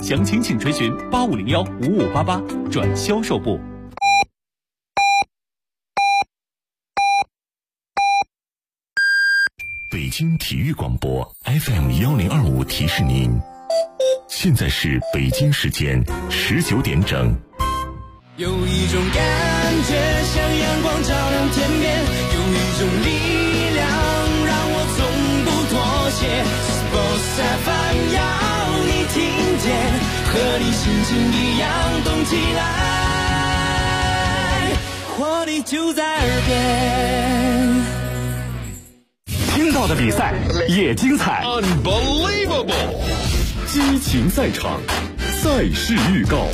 详情请垂询85015588转销售部。 北京体育广播 FM1025提示您，现在是北京时间19点整。 有一种感觉像阳光照亮天边，有一种力量让我从不妥协。Sports FM 要你听见，和你心情一样动起来，活力就在耳边。 听到的比赛也精彩 Unbelievable， 激情赛场，赛事预告。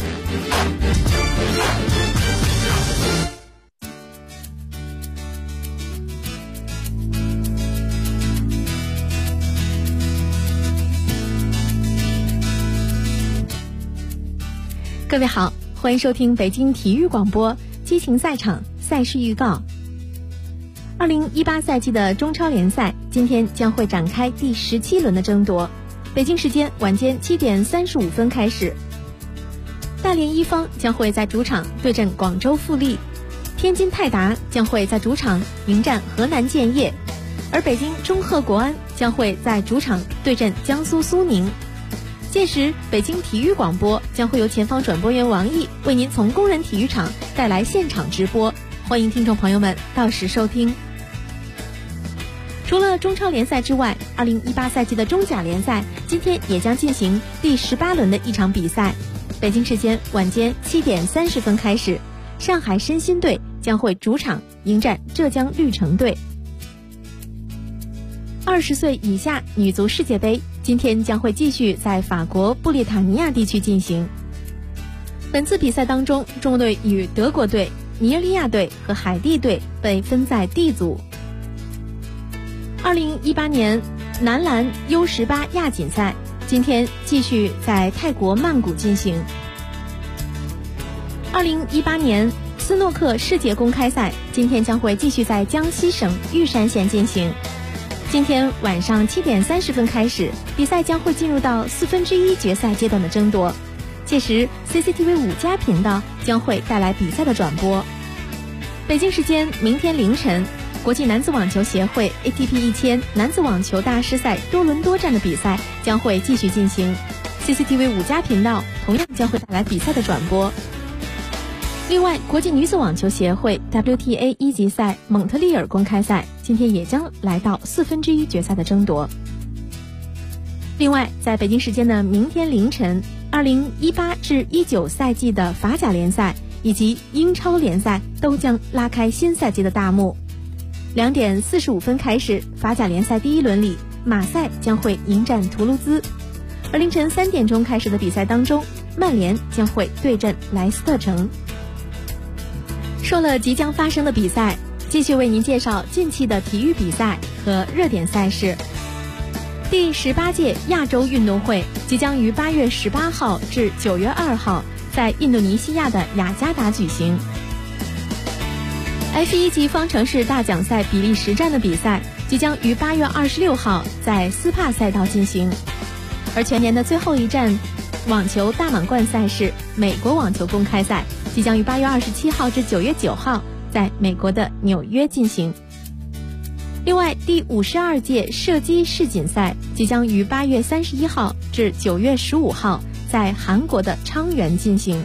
各位好，欢迎收听北京体育广播激情赛场赛事预告。2018赛季的中超联赛今天将会展开第17轮的争夺，北京时间晚间7点35分开始。大连一方将会在主场对阵广州富力，天津泰达将会在主场迎战河南建业，而北京中赫国安将会在主场对阵江苏苏宁。届时北京体育广播将会由前方转播员王毅为您从工人体育场带来现场直播，欢迎听众朋友们到时收听。除了中超联赛之外，2018赛季的中甲联赛今天也将进行第18轮的一场比赛，北京时间晚间7点30分开始，上海申鑫队将会主场迎战浙江绿城队。20岁以下女足世界杯今天将会继续在法国布列塔尼亚地区进行。本次比赛当中，中国队与德国队、尼日利亚队和海地队被分在 D 组。2018年男篮 U18 亚锦赛今天继续在泰国曼谷进行。2018年斯诺克世界公开赛今天将会继续在江西省玉山县进行。今天晚上7点30分开始，比赛将会进入到1/4决赛阶段的争夺，届时 CCTV 5+频道将会带来比赛的转播。北京时间明天凌晨，国际男子网球协会 ATP 1000男子网球大师赛多伦多站的比赛将会继续进行， CCTV 5+频道同样将会带来比赛的转播。另外，国际女子网球协会 WTA 一级赛蒙特利尔公开赛今天也将来到1/4决赛的争夺。另外，在北京时间的明天凌晨，2018至19赛季的法甲联赛以及英超联赛都将拉开新赛季的大幕。2点45分开始，法甲联赛第一轮里，马赛将会迎战图卢兹；而凌晨3点钟开始的比赛当中，曼联将会对阵莱斯特城。说了即将发生的比赛，继续为您介绍近期的体育比赛和热点赛事。第18届亚洲运动会即将于8月18号至9月2号在印度尼西亚的雅加达举行。F1级方程式大奖赛比利时站的比赛即将于8月26号在斯帕赛道进行，而全年的最后一站网球大满贯赛事美国网球公开赛即将于8月27号至9月9号在美国的纽约进行。另外，第52届射击世锦赛即将于8月31号至9月15号在韩国的昌原进行。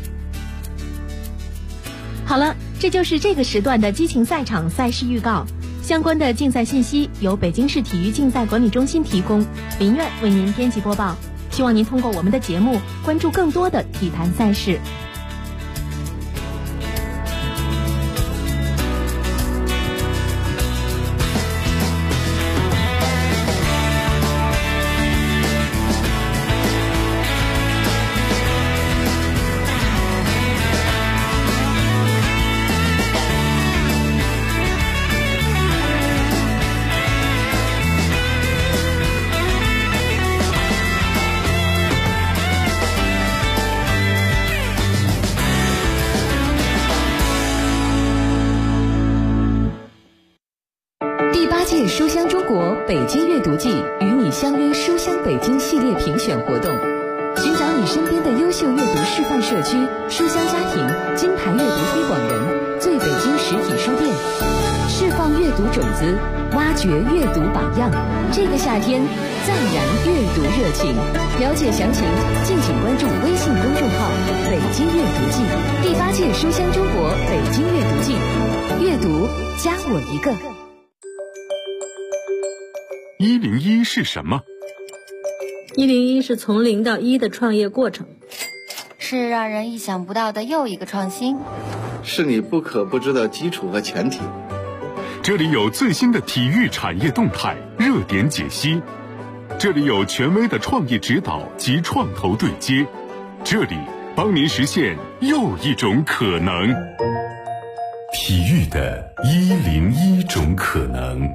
好了，这就是这个时段的激情赛场赛事预告。相关的竞赛信息由北京市体育竞赛管理中心提供，林苑为您编辑播报。希望您通过我们的节目关注更多的体坛赛事。 书香中国北京阅读季与你相约书香北京系列评选活动，寻找你你身边的优秀阅读示范社区、书香家庭、金牌阅读推广人、最北京实体书店，释放阅读种子，挖掘阅读榜样。这个夏天，赞燃阅读热情。了解详情，敬请关注微信公众号“北京阅读季”。第8届书香中国北京阅读季，阅读加我一个。 101是什么 ？101是从0到1的创业过程， 是让人意想不到的又一个创新， 是你不可不知的基础和前提。 这里有最新的体育产业动态、热点解析，这里有权威的创业指导及创投对接，这里帮您实现又一种可能。 体育的101种可能。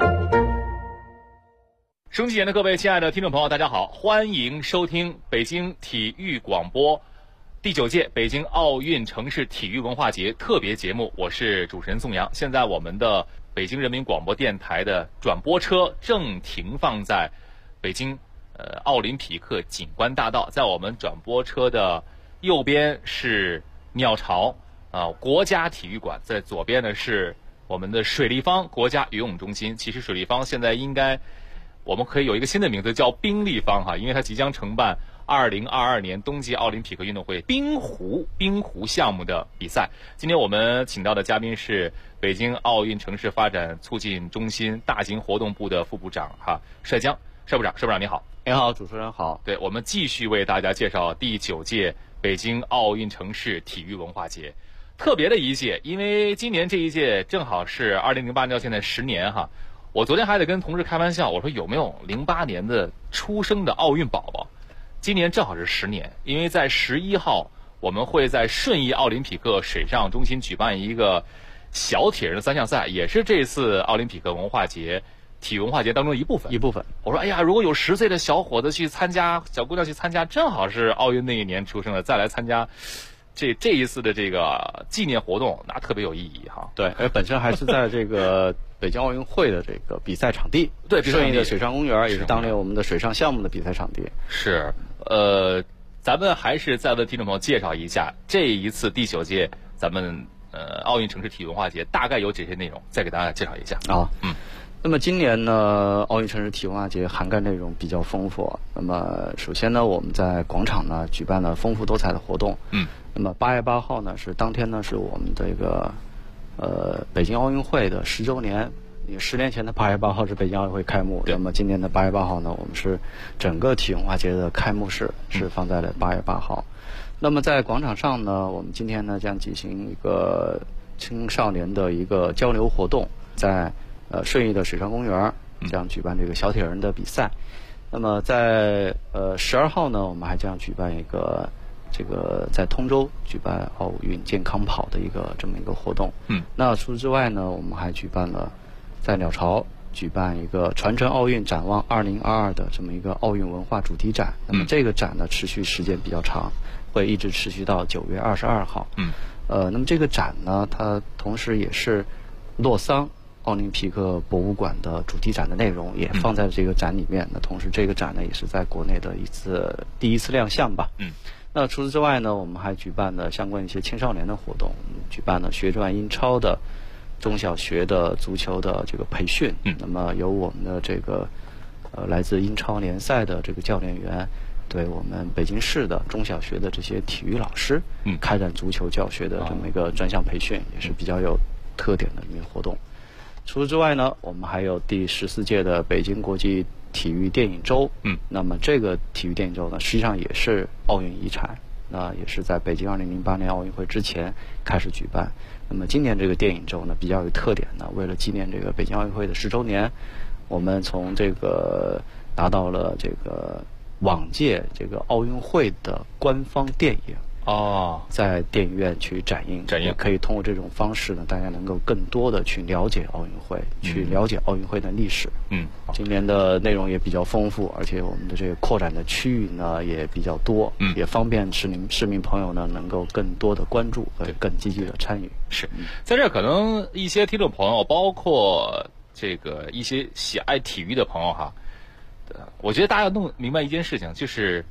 收机前的各位亲爱的听众朋友，大家好，欢迎收听北京体育广播第9届北京奥运城市体育文化节特别节目，我是主持人宋阳。现在我们的北京人民广播电台的转播车正停放在北京奥林匹克景观大道，在我们转播车的右边是鸟巢国家体育馆，在左边呢是我们的水立方国家游泳中心。其实水立方现在应该我们可以有一个新的名字叫冰立方哈，因为它即将承办2022年冬季奥林匹克运动会冰壶项目的比赛。今天我们请到的嘉宾是北京奥运城市发展促进中心大型活动部的副部长帅江，帅部长你好。 你好，主持人好。 对，我们继续为大家介绍第9届北京奥运城市体育文化节，特别的一届，因为今年这一届正好是2008年到现在10年哈。我昨天还得跟同事开玩笑，我说有没有08年的出生的奥运宝宝？今年正好是10年，因为在11号我们会在顺义奥林匹克水上中心举办一个小铁人的3项赛，也是这次奥林匹克文化节体育文化节当中的一部分。我说哎呀，如果有10岁的小伙子去参加，小姑娘去参加，正好是奥运那一年出生的，再来参加这一次的这个纪念活动，那特别有意义哈。 对，而本身还是在这个北京奥运会的这个比赛场地， 对， 顺义的水上公园也是当年我们的水上项目的比赛场地。 是，咱们还是再为听众朋友介绍一下这一次第9届咱们奥运城市体育文化节大概有这些内容，再给大家介绍一下啊。那么今年呢，奥运城市体育文化节涵盖内容比较丰富。那么首先呢，我们在广场呢举办了丰富多彩的活动。那么8月8号呢是当天呢是我们这个北京奥运会的10周年。10年前的8月8号是北京奥运会开幕，那么今年的8月8号呢，我们是整个体育文化节的开幕式是放在了8月8号。那么在广场上呢，我们今天呢将举行一个青少年的一个交流活动，在顺义的水上公园将举办这个小铁人的比赛。那么在12号呢，我们还将举办一个这个在通州举办奥运健康跑的这么一个活动。那除此之外呢，我们还举办了在鸟巢举办一个传承奥运展望2022的这么一个奥运文化主题展。那么这个展呢持续时间比较长，会一直持续到9月22号。那么这个展呢，它同时也是洛桑奥林匹克博物馆的主题展的内容也放在这个展里面。那同时这个展呢也是在国内的第一次亮相吧。那除此之外呢，我们还举办了相关一些青少年的活动，举办了学转英超的中小学的足球的这个培训。那么由我们的这个来自英超联赛的这个教练员对我们北京市的中小学的这些体育老师开展足球教学的这么一个专项培训，也是比较有特点的一个活动。除此之外呢，我们还有第14届的北京国际体育电影周。那么这个体育电影周呢，实际上也是奥运遗产，那也是在北京2008年奥运会之前开始举办。那么今年这个电影周呢比较有特点呢，为了纪念这个北京奥运会的10周年，我们从这个拿到了这个往届这个奥运会的官方电影在电影院去展映，也可以通过这种方式呢，大家能够更多的去了解奥运会，去了解奥运会的历史。今年的内容也比较丰富，而且我们的这个扩展的区域呢也比较多，也方便市民朋友呢能够更多的关注和更积极的参与。 是，在这可能一些听众朋友，包括这个一些喜爱体育的朋友哈，我觉得大家要弄明白一件事情，就是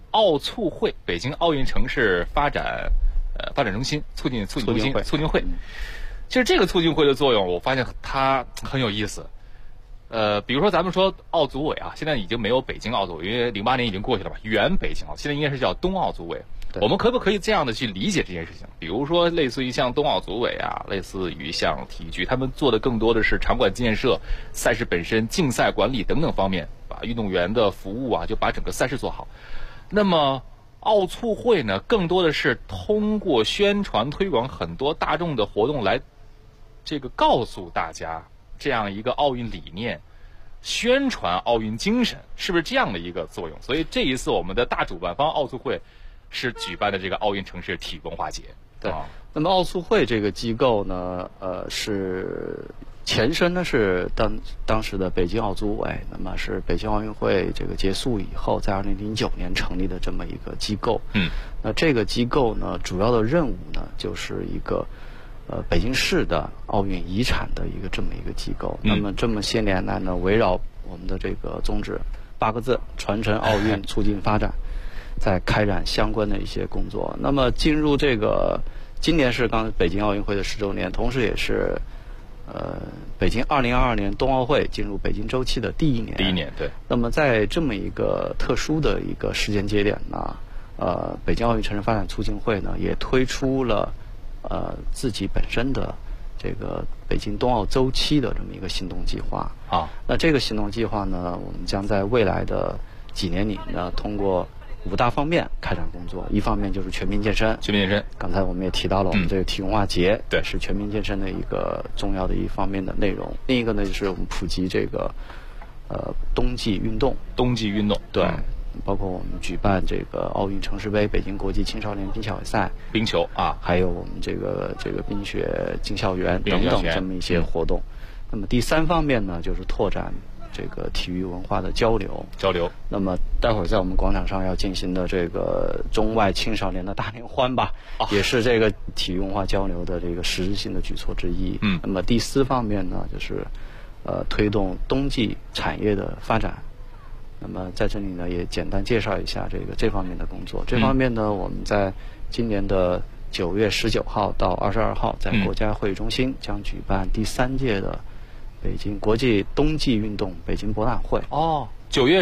奥促会，北京奥运城市发展中心促进会。其实这个促进会的作用，我发现它很有意思。比如说咱们说奥组委啊，现在已经没有北京奥组委，因为08年已经过去了吧，原北京奥，现在应该是叫冬奥组委。我们可不可以这样的去理解这件事情？比如说类似于像冬奥组委啊，类似于像体育局，他们做的更多的是场馆建设、赛事本身、竞赛管理等等方面，把运动员的服务啊，就把整个赛事做好。那么奥促会呢，更多的是通过宣传推广很多大众的活动来这个告诉大家这样一个奥运理念，宣传奥运精神，是不是这样的一个作用？所以这一次我们的大主办方奥促会是举办的这个奥运城市体育文化节。 对，那么奥促会这个机构呢，是前身呢是当时的北京奥组委，那么是北京奥运会这个结束以后，在2009年成立的这么一个机构。那这个机构呢，主要的任务呢，就是一个北京市的奥运遗产的一个这么一个机构。那么这么些年来呢，围绕我们的这个宗旨8个字：传承奥运，促进发展，在开展相关的一些工作。那么进入这个今年是北京奥运会的10周年，同时也是北京2022年冬奥会进入北京周期的第一年。 对。 那么在这么一个特殊的一个时间节点呢，北京奥运城市发展促进会呢也推出了自己本身的这个北京冬奥周期的这么一个行动计划。那这个行动计划呢，我们将在未来的几年里呢，通过5大方面开展工作。一方面就是全民健身。刚才我们也提到了，我们这个体育文化节对是全民健身的一个重要的一方面的内容。另一个呢，就是我们普及这个冬季运动。对。包括我们举办这个奥运城市杯、北京国际青少年冰球赛、 冰球啊， 还有我们这个冰雪进校园等等这么一些活动。那么第3方面呢，就是拓展这个体育文化的交流。那么待会儿在我们广场上要进行的这个中外青少年的大联欢吧，也是这个体育文化交流的这个实质性的举措之一。那么第4方面呢，就是推动冬季产业的发展。那么在这里呢，也简单介绍一下这方面的工作。这方面呢，我们在今年的9月19号到22号，在国家会议中心将举办第3届的北京国际冬季运动北京博览会。 9月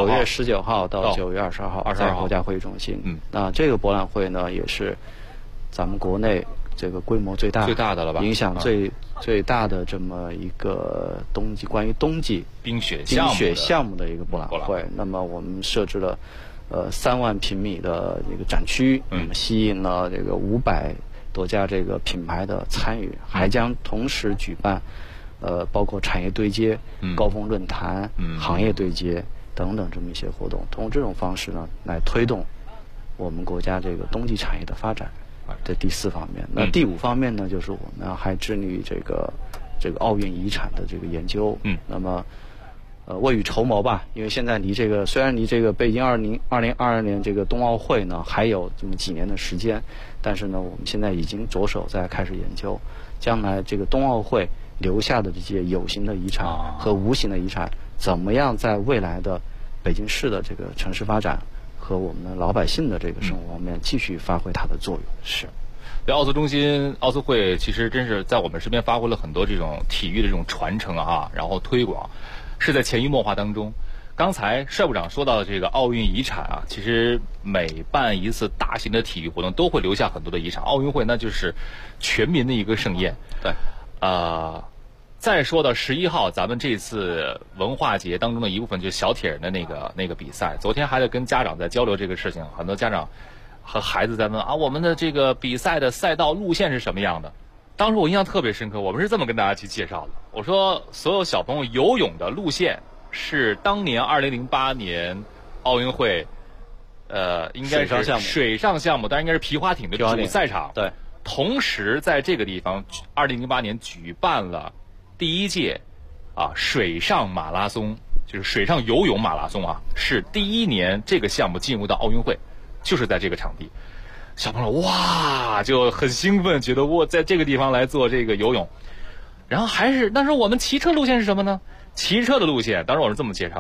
19 号到9月22号，在国家会议中心。那这个博览会呢，也是咱们国内这个规模最大的了吧， 影响最大的这么一个关于冬季冰雪项目的一个博览会。那么我们设置了3万平米的这个展区，吸引了这个500多家这个品牌的参与，还将同时举办包括产业对接、高峰论坛、行业对接等等这么一些活动。通过这种方式呢，来推动我们国家这个冬季产业的发展。这第4方面。那第5方面呢，就是我们还致力于这个奥运遗产的这个研究。那么未雨绸缪吧，因为现在虽然离这个北京2022年这个冬奥会呢还有这么几年的时间，但是呢，我们现在已经着手在开始研究，将来这个冬奥会留下的这些有形的遗产和无形的遗产，怎么样在未来的北京市的这个城市发展和我们的老百姓的这个生活方面继续发挥它的作用。 是。对，奥促会其实真是在我们身边发挥了很多这种体育的这种传承啊，然后推广是在潜移默化当中。刚才帅部长说到的这个奥运遗产啊，其实每办一次大型的体育活动都会留下很多的遗产。奥运会那就是全民的一个盛宴。 对。 再说到11号，咱们这次文化节当中的一部分就是小铁人的那个比赛。昨天还在跟家长在交流这个事情，很多家长和孩子在问我们的这个比赛的赛道路线是什么样的？当时我印象特别深刻，我们是这么跟大家去介绍的。我说，所有小朋友游泳的路线是当年2008年奥运会，应该是水上项目，但应该是皮划艇的主赛场。 对。 同时在这个地方，2008年举办了第1届水上马拉松，就是水上游泳马拉松是第1年这个项目进入到奥运会，就是在这个场地。小朋友哇就很兴奋，觉得我在这个地方来做这个游泳。然后但是我们骑车路线是什么呢？骑车的路线当时我是这么介绍的，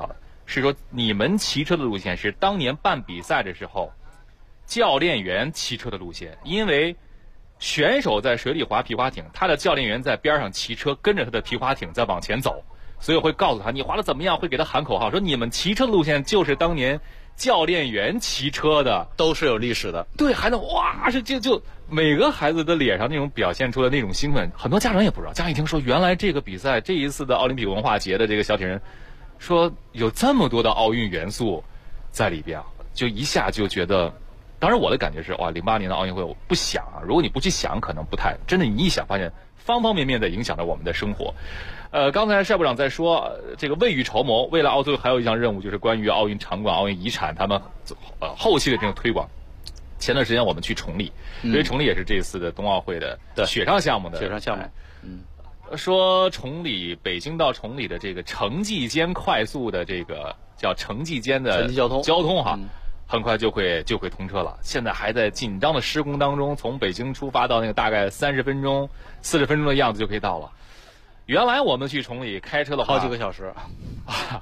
是说你们骑车的路线是当年办比赛的时候教练员骑车的路线，因为选手在水里划皮划艇，他的教练员在边上骑车跟着他的皮划艇在往前走，所以会告诉他你划得怎么样，会给他喊口号，说你们骑车的路线就是当年教练员骑车的， 都是有历史的。 对，孩子哇，是就每个孩子的脸上那种表现出的那种兴奋，很多家长也不知道。家长一听说原来这个比赛这一次的奥林匹克文化节的这个小铁人，说有这么多的奥运元素在里边，就一下就觉得。当然我的感觉是哇，08年的奥运会我不想啊，如果你不去想可能不太，真的你一想发现方方面面的影响着我们的生活。刚才帅部长在说这个未雨绸缪，未来奥组委还有一项任务就是关于奥运场馆、奥运遗产他们后期的这种推广。前段时间我们去崇礼，因为崇礼也是这次的冬奥会的雪上项目的雪上项目。 说崇礼北京到崇礼的这个城际间快速的这个叫城际间的交通哈。很快就会通车了，现在还在紧张的施工当中。从北京出发到那个大概30分钟、40分钟的样子就可以到了。原来我们去崇礼开车的话， 好几个小时啊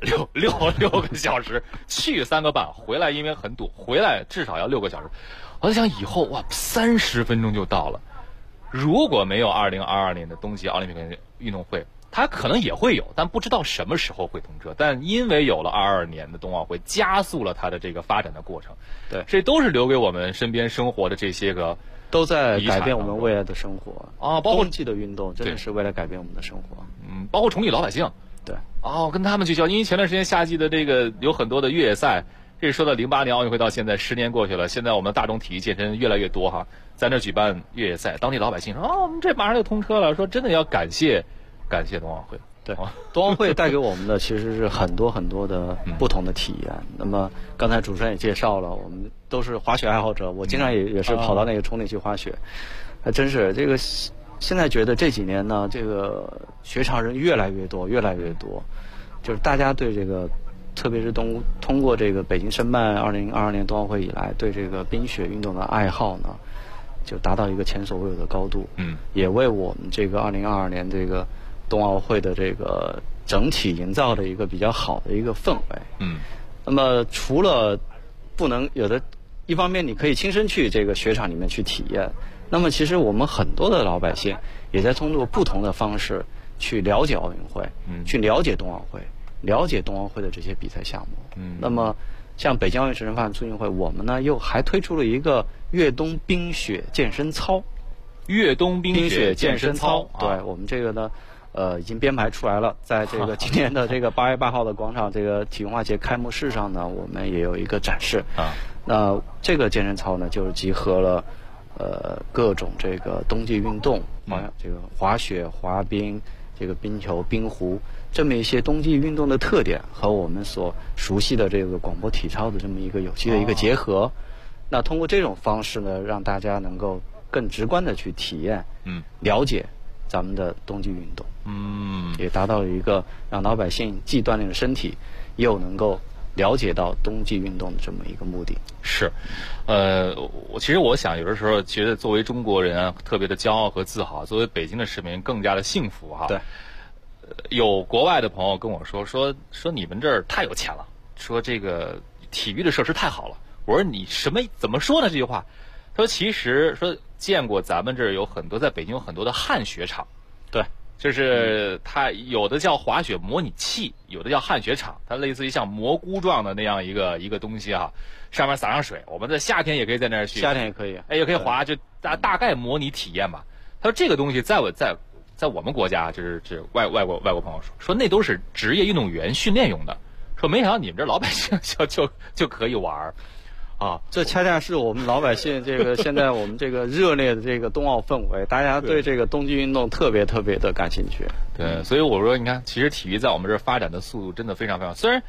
，6个小时，去3个半，回来因为很堵，回来至少要6个小时。我在想以后哇，30分钟就到了。如果没有2022年的冬季奥林匹克运动会，它可能也会有，但不知道什么时候会通车。但因为有了22年的冬奥会，加速了它的这个发展的过程。 对， 这都是留给我们身边生活的这些个， 都在改变我们未来的生活啊。包括冬季的运动真的是为了改变我们的生活。 包括崇礼老百姓。 对， 跟他们去交，因为前段时间夏季的这个有很多的越野赛。这说到08年奥运会到现在10年过去了，现在我们大众体育健身越来越多哈，在那举办越野赛，当地老百姓说我们这马上就通车了，说真的要感谢冬奥会。 对，冬奥会带给我们的其实是很多很多的不同的体验。那么刚才主持人也介绍了，我们都是滑雪爱好者，我经常也是跑到那个崇礼去滑雪，还真是这个。现在觉得这几年呢，这个雪场人越来越多，就是大家对这个，特别是通过这个北京申办2022年冬奥会以来，对这个冰雪运动的爱好呢，就达到一个前所未有的高度。也为我们这个2022年这个冬奥会的这个整体营造的一个比较好的一个氛围。那么除了不能有的，一方面你可以亲身去这个雪场里面去体验，那么其实我们很多的老百姓也在通过不同的方式去了解奥运会，去了解冬奥会，了解冬奥会的这些比赛项目。那么像北京奥运省发展促进会，我们呢又还推出了一个越冬冰雪健身操。 越冬冰雪健身操， 对，我们这个呢已经编排出来了，在这个今年的这个8月8号的广场这个体育文化节开幕式上呢，我们也有一个展示。那这个健身操呢，就是集合了各种这个冬季运动，这个滑雪、滑冰、这个冰球、冰壶这么一些冬季运动的特点，和我们所熟悉的这个广播体操的这么一个有机的一个结合。那通过这种方式呢，让大家能够更直观的去体验，了解咱们的冬季运动，也达到了一个让老百姓既锻炼了身体，又能够了解到冬季运动的这么一个目的。 是，其实我想有的时候觉得作为中国人啊，特别的骄傲和自豪，作为北京的市民更加的幸福哈。 对， 有国外的朋友跟我说你们这儿太有钱了，说这个体育的设施太好了。我说你怎么说呢这句话？他说其实说见过咱们这儿有很多，在北京有很多的旱雪场。 对， 就是它有的叫滑雪模拟器，有的叫旱雪场，它类似于像蘑菇状的那样一个东西啊，上面撒上水，我们在夏天也可以在那儿去， 夏天也可以， 也可以滑，就大概模拟体验吧。他说这个东西在我们国家，就是外国朋友说那都是职业运动员训练用的，说没想到你们这老百姓就可以玩。 这恰恰是我们老百姓这个现在我们这个热烈的这个冬奥氛围，大家对这个冬季运动特别特别的感兴趣。 对，所以我说你看，其实体育在我们这儿发展的速度真的非常非常，虽然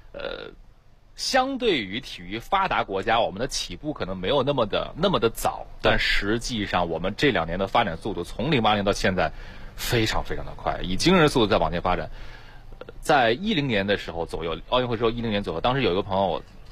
相对于体育发达国家，我们的起步可能没有那么的早，但实际上我们这2年的发展速度从08年到现在非常非常的快，以惊人速度在往前发展。在10年的时候左右，奥运会之后10年左右，当时有一个朋友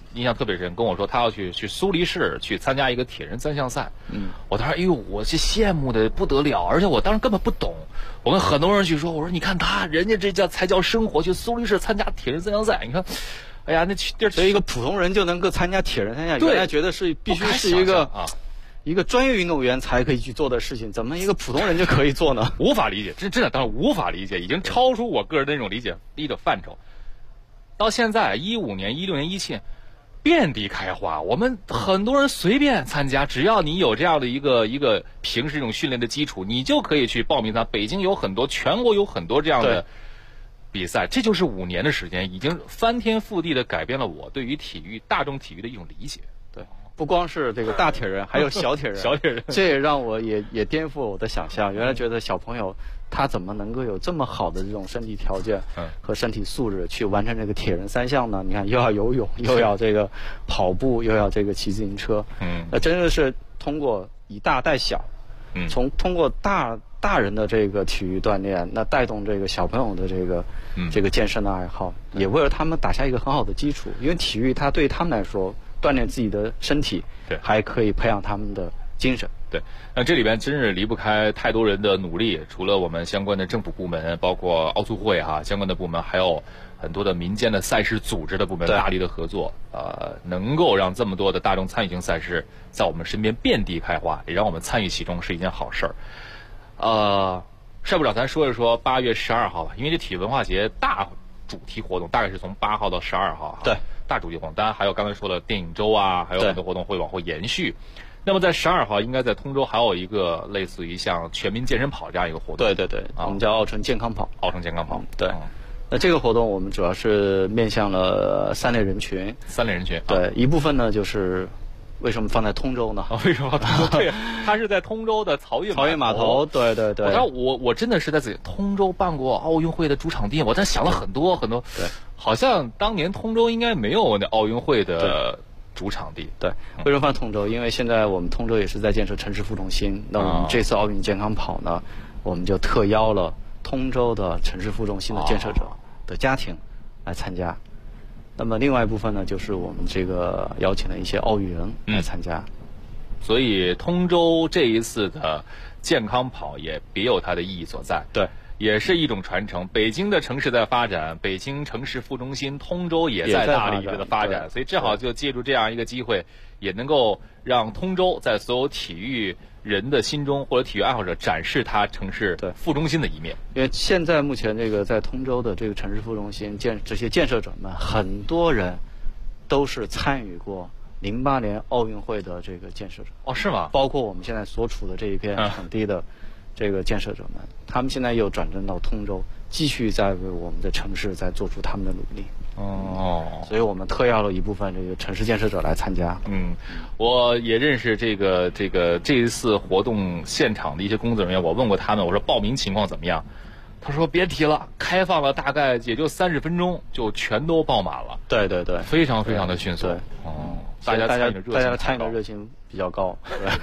印象特别深，跟我说他要去苏黎世去参加一个铁人3项赛。我当时哎呦，我是羡慕的不得了，而且我当时根本不懂。我跟很多人去说，我说你看人家这才叫生活，去苏黎世参加铁人3项赛，你看。哎呀，那地儿所以一个普通人就能够参加铁人3项，原来觉得是必须是一个专业运动员才可以去做的事情，怎么一个普通人就可以做呢？ 无法理解，真的当然无法理解，已经超出我个人的那种理解力的范畴。到现在15年、16年、17年，遍地开花，我们很多人随便参加，只要你有这样的一个平时这种训练的基础，你就可以去报名它。北京有很多，全国有很多这样的比赛，这就是5年的时间，已经翻天覆地的改变了我对于体育、大众体育的一种理解。 对，不光是这个大铁人，还有小铁人。 小铁人， 这也让我也颠覆我的想象。原来觉得小朋友他怎么能够有这么好的这种身体条件和身体素质去完成这个铁人3项呢？你看，又要游泳，又要这个跑步，又要这个骑自行车。那真的是通过以大带小，通过大人的这个体育锻炼，那带动这个小朋友的这个健身的爱好，也为了他们打下一个很好的基础。因为体育它对他们来说，锻炼自己的身体，对，还可以培养他们的精神。 对，那这里边真是离不开太多人的努力，除了我们相关的政府部门，包括奥组会相关的部门，还有很多的民间的赛事组织的部门大力的合作，能够让这么多的大众参与性赛事在我们身边遍地开花，也让我们参与其中是一件好事儿。帅部长，咱说一说8月12号吧，因为这体育文化节大主题活动大概是从8号到12号。对，大主题活动，当然还有刚才说的电影周还有很多活动会往后延续。那么在12号，应该在通州还有一个类似于像全民健身跑这样一个活动。 对，我们叫奥城健康跑。 奥城健康跑， 对。那这个活动我们主要是面向了3类人群。对，一部分呢就是为什么放在通州呢？ 为什么放通州？对，它是在通州的漕运码头。 对。 我真的是在通州办过奥运会的主场地，我在想了很多。对，好像当年通州应该没有那奥运会的主场地。对， 为什么放通州？因为现在我们通州也是在建设城市副中心。那我们这次奥运健康跑呢，我们就特邀了通州的城市副中心的建设者的家庭来参加。那么另外一部分呢，就是我们这个邀请了一些奥运人来参加。 所以通州这一次的健康跑也别有它的意义所在。 对， 也是一种传承。北京的城市在发展，北京城市副中心通州也在大力的发展，所以正好就借助这样一个机会，也能够让通州在所有体育人的心中或者体育爱好者展示它城市副中心的一面。 因为现在目前这个在通州的这个城市副中心这些建设者们，很多人都是参与过08年奥运会的这个建设者。 是吗？ 包括我们现在所处的这一片场地的这个建设者们，他们现在又转正到通州，继续在为我们的城市在做出他们的努力。所以我们特邀了一部分这个城市建设者来参加。 我也认识这一次活动现场的一些工作人员，我问过他们，我说报名情况怎么样？他说别提了，开放了大概也就30分钟就全都爆满了。 对， 非常非常的迅速。大家参与的热情比较高。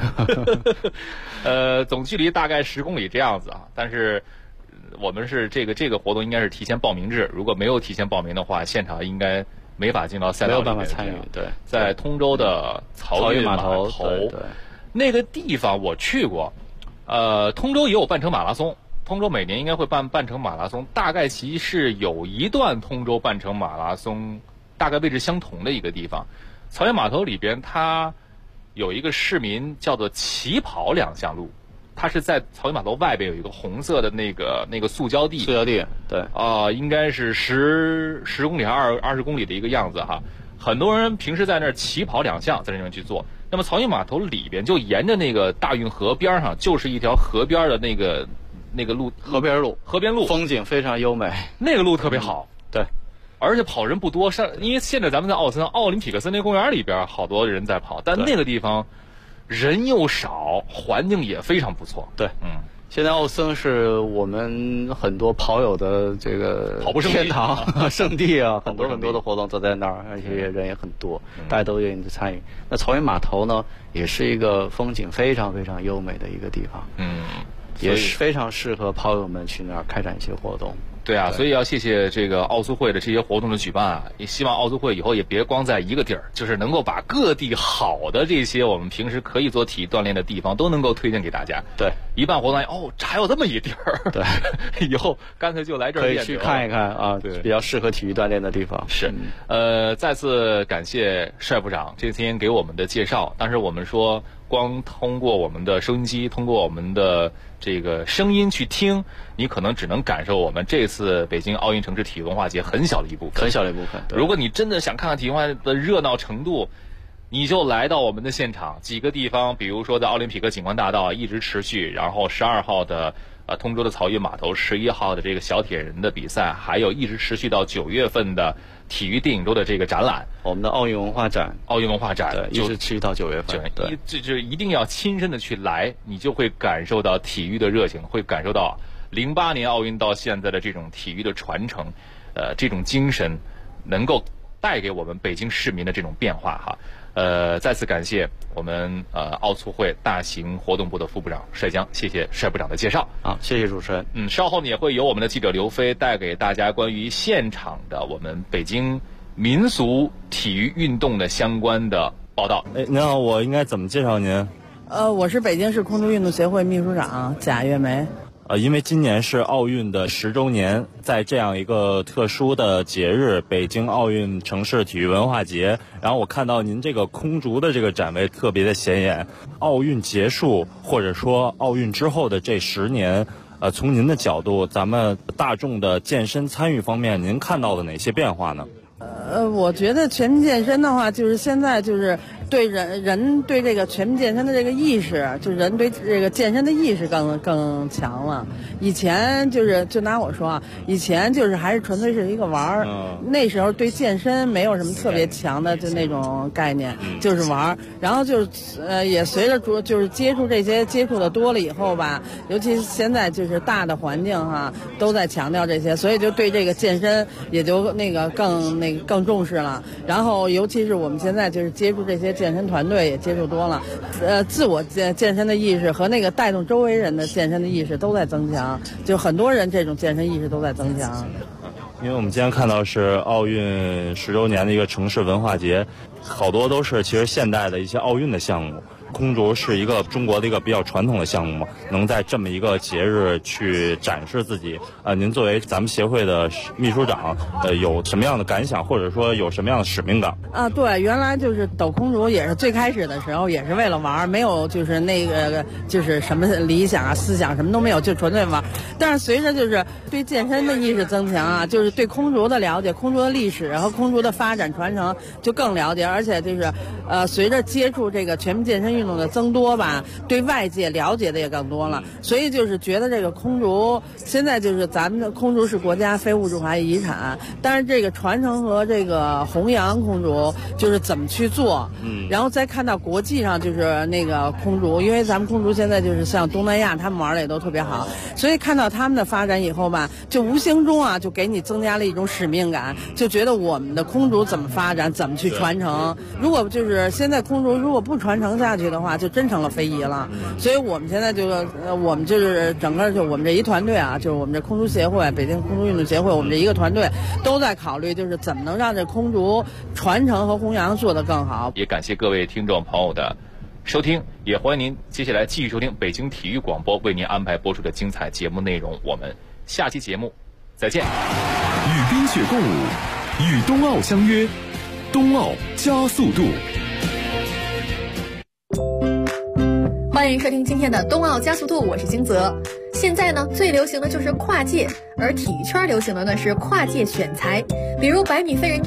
总距离大概10公里这样子但是我们是这个活动应该是提前报名制，如果没有提前报名的话，现场应该没法进到赛道里面， 没有办法参与。对， 在通州的漕运码头，那个地方我去过。通州也有半程马拉松，通州每年应该会办半程马拉松，大概其是有一段通州半程马拉松大概位置相同的一个地方。漕运码头里边它有一个市民叫做起跑2项路，它是在漕运码头外边有一个红色的那个塑胶地。 对。 应该是10公里还是20公里的一个样子很多人平时在那儿起跑2项，在那边去做。那么漕运码头里边就沿着那个大运河边上，就是一条河边的那个路，河边路， 风景非常优美， 那个路特别好。 对。 而且跑人不多，因为现在咱们在奥林匹克森林公园里边好多人在跑，但那个地方人又少，环境也非常不错。 对，现在奥森是我们很多跑友的这个跑步天堂圣地很多的活动都在那儿，而且人也很多，大家都愿意参与。那漕运码头呢，也是一个风景非常非常优美的一个地方，也是非常适合跑友们去那儿开展一些活动。 对啊，所以要谢谢这个奥苏会的这些活动的举办啊，也希望奥苏会以后也别光在一个地儿，就是能够把各地好的这些我们平时可以做体育锻炼的地方都能够推荐给大家。 对， 一办活动还有这么一地儿， 对， 以后干脆就来这儿可以去看一看啊，对，比较适合体育锻炼的地方。 是，再次感谢帅部长这天给我们的介绍。当时我们说，光通过我们的收音机，通过我们的这个声音去听，你可能只能感受我们这次北京奥运城市体育文化节很小的一部分。 很小的一部分。 如果你真的想看看体育文化的热闹程度，你就来到我们的现场，几个地方，比如说在奥林匹克景观大道一直持续，然后12号的通州的漕运码头，11号的这个小铁人的比赛，还有一直持续到9月份的体育电影周的这个展览， 我们的奥运文化展， 对， 一直持续到9月份。 对，就一定要亲身的去来，你就会感受到体育的热情，会感受到08年奥运到现在的这种体育的传承，这种精神能够带给我们北京市民的这种变化哈。再次感谢我们奥促会大型活动部的副部长帅江，谢谢帅部长的介绍。 好，谢谢主持人。 稍后呢也会由我们的记者刘飞带给大家关于现场的我们北京民俗体育运动的相关的报道。 您好，我应该怎么介绍您？ 我是北京市空中运动协会秘书长贾月梅。 因为今年是奥运的10周年，在这样一个特殊的节日，北京奥运城市体育文化节，然后我看到您这个空竹的这个展位特别的显眼。奥运结束或者说奥运之后的这10年，从您的角度，咱们大众的健身参与方面，您看到了哪些变化呢？ 我觉得全民健身的话，就是现在就是对人对这个全民健身的这个意识，就人对这个健身的意识更强了。以前就拿我说啊，以前就是还是纯粹是一个玩儿，那时候对健身没有什么特别强的就那种概念，就是玩儿。然后也随着就是接触的多了以后吧，尤其是现在就是大的环境哈，都在强调这些，所以就对这个健身也就更重视了。然后尤其是我们现在就是接触这些健身团队也接触多了，自我健身的意识和那个带动周围人的健身的意识都在增强，就很多人这种健身意识都在增强。 因为我们今天看到是奥运10周年的一个城市文化节，好多都是其实现代的一些奥运的项目。空竹是一个中国的一个比较传统的项目嘛，能在这么一个节日去展示自己。您作为咱们协会的秘书长，有什么样的感想，或者说有什么样的使命感？ 对，原来就是抖空竹也是最开始的时候也是为了玩，没有就是那个就是什么理想啊、思想什么都没有，就纯粹玩。但是随着就是对健身的意识增强啊，就是对空竹的了解、空竹的历史和空竹的发展传承就更了解，而且就是随着接触这个全民健身运动的增多吧，对外界了解的也更多了，所以就是觉得这个空竹现在就是咱们的空竹是国家非物质文化遗产，但是这个传承和这个弘扬空竹就是怎么去做，然后再看到国际上就是那个空竹，因为咱们空竹现在就是像东南亚他们玩的也都特别好，所以看到他们的发展以后吧，就无形中啊就给你增加了一种使命感，就觉得我们的空竹怎么发展，怎么去传承。如果就是现在空竹如果不传承下去的话，就真成了非遗了。所以我们现在我们就是整个就我们这一团队啊，就是我们这空竹协会、北京空竹运动协会，我们这一个团队都在考虑，就是怎么能让这空竹传承和弘扬做得更好。 也感谢各位听众朋友的收听，也欢迎您接下来继续收听北京体育广播为您安排播出的精彩节目内容。我们下期节目再见。 与冰雪共舞，与冬奥相约，冬奥加速度。 欢迎收听今天的冬奥加速度，我是金泽。现在呢，最流行的就是跨界，而体育圈流行的呢是跨界选材，比如100米飞人